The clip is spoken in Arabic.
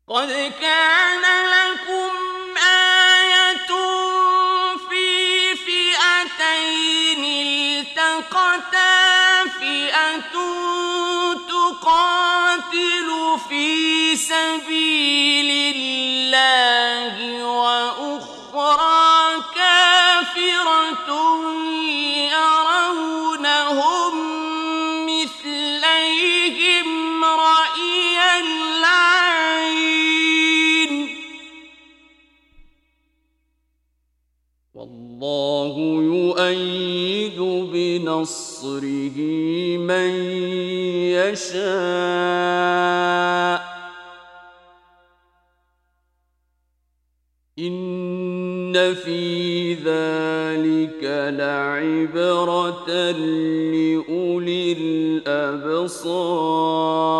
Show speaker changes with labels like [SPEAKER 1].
[SPEAKER 1] قد كان لكم آية في فئتين التقتا فئة تقاتل في سبيل الله وأخرى كافرة يرونهم مثليهم رأي العين والله يؤيد بنصره من يشاء إن في ذلك لعبرة لأولي الأبصار